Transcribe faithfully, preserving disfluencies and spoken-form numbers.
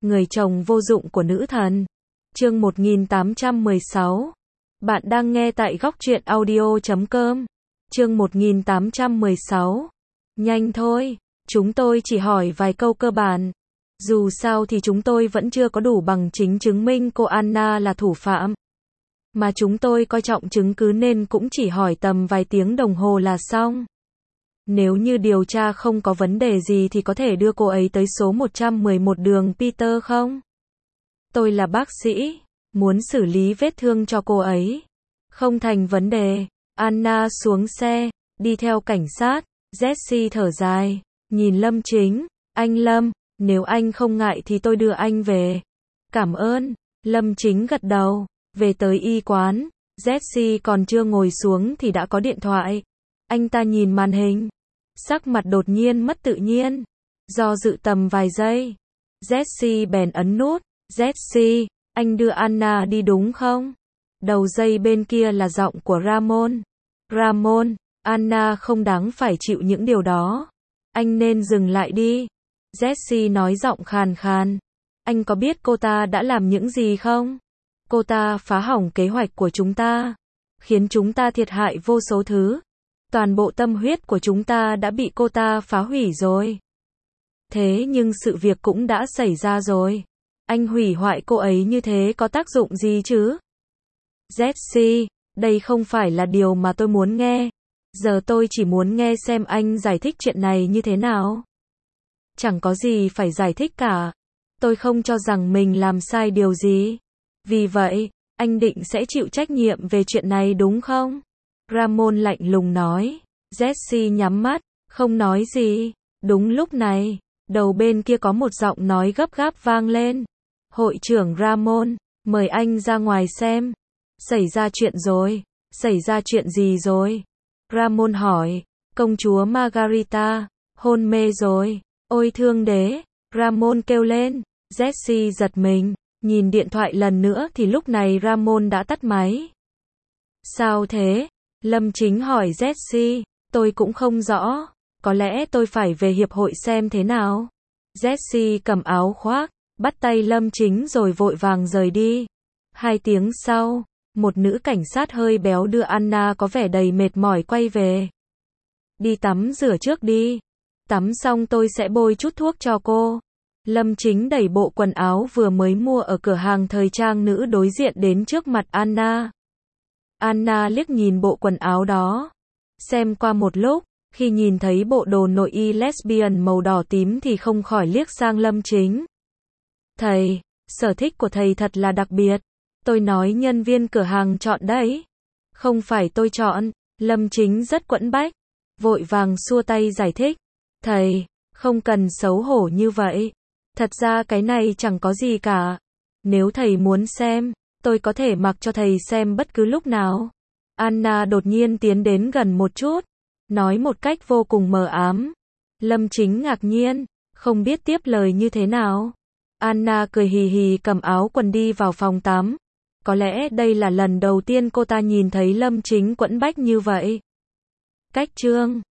Người chồng vô dụng của nữ thần. Chương một nghìn tám trăm mười sáu. Bạn đang nghe tại góc truyện audio chấm com. Chương một nghìn tám trăm mười sáu. Nhanh thôi, chúng tôi chỉ hỏi vài câu cơ bản. Dù sao thì chúng tôi vẫn chưa có đủ bằng chứng chứng minh cô Anna là thủ phạm. Mà chúng tôi coi trọng chứng cứ nên cũng chỉ hỏi tầm vài tiếng đồng hồ là xong. Nếu như điều tra không có vấn đề gì thì có thể đưa cô ấy tới số một trăm mười một đường Peter không? Tôi là bác sĩ, muốn xử lý vết thương cho cô ấy. Không thành vấn đề. Anna xuống xe, đi theo cảnh sát. Jesse thở dài, nhìn Lâm Chính. Anh Lâm, nếu anh không ngại thì tôi đưa anh về. Cảm ơn. Lâm Chính gật đầu. Về tới y quán, Jesse còn chưa ngồi xuống thì đã có điện thoại. Anh ta nhìn màn hình. Sắc mặt đột nhiên mất tự nhiên. Do dự tầm vài giây. Jesse bèn ấn nút. Jesse, anh đưa Anna đi đúng không? Đầu dây bên kia là giọng của Ramon. Ramon, Anna không đáng phải chịu những điều đó. Anh nên dừng lại đi. Jesse nói giọng khàn khàn. Anh có biết cô ta đã làm những gì không? Cô ta phá hỏng kế hoạch của chúng ta. Khiến chúng ta thiệt hại vô số thứ. Toàn bộ tâm huyết của chúng ta đã bị cô ta phá hủy rồi. Thế nhưng sự việc cũng đã xảy ra rồi. Anh hủy hoại cô ấy như thế có tác dụng gì chứ? Jesse, đây không phải là điều mà tôi muốn nghe. Giờ tôi chỉ muốn nghe xem anh giải thích chuyện này như thế nào. Chẳng có gì phải giải thích cả. Tôi không cho rằng mình làm sai điều gì. Vì vậy, anh định sẽ chịu trách nhiệm về chuyện này đúng không? Ramon lạnh lùng nói. Jesse nhắm mắt, không nói gì. Đúng lúc này, đầu bên kia có một giọng nói gấp gáp vang lên. Hội trưởng Ramon, mời anh ra ngoài xem. Xảy ra chuyện rồi. Xảy ra chuyện gì rồi? Ramon hỏi. Công chúa Margarita, hôn mê rồi. Ôi thương đế. Ramon kêu lên. Jesse giật mình. Nhìn điện thoại lần nữa thì lúc này Ramon đã tắt máy. Sao thế? Lâm Chính hỏi Jesse. Tôi cũng không rõ. Có lẽ tôi phải về hiệp hội xem thế nào. Jesse cầm áo khoác, bắt tay Lâm Chính rồi vội vàng rời đi. Hai tiếng sau, một nữ cảnh sát hơi béo đưa Anna có vẻ đầy mệt mỏi quay về. Đi tắm rửa trước đi. Tắm xong tôi sẽ bôi chút thuốc cho cô. Lâm Chính đẩy bộ quần áo vừa mới mua ở cửa hàng thời trang nữ đối diện đến trước mặt Anna. Anna liếc nhìn bộ quần áo đó. Xem qua một lúc, khi nhìn thấy bộ đồ nội y lesbian màu đỏ tím thì không khỏi liếc sang Lâm Chính. Thầy, sở thích của thầy thật là đặc biệt. Tôi nói nhân viên cửa hàng chọn đấy. Không phải tôi chọn. Lâm Chính rất quẫn bách. Vội vàng xua tay giải thích. Thầy, không cần xấu hổ như vậy. Thật ra cái này chẳng có gì cả. Nếu thầy muốn xem, tôi có thể mặc cho thầy xem bất cứ lúc nào. Anna đột nhiên tiến đến gần một chút. Nói một cách vô cùng mờ ám. Lâm Chính ngạc nhiên, không biết tiếp lời như thế nào. Anna cười hì hì cầm áo quần đi vào phòng tắm. Có lẽ đây là lần đầu tiên cô ta nhìn thấy Lâm Chính quẫn bách như vậy. Cách chương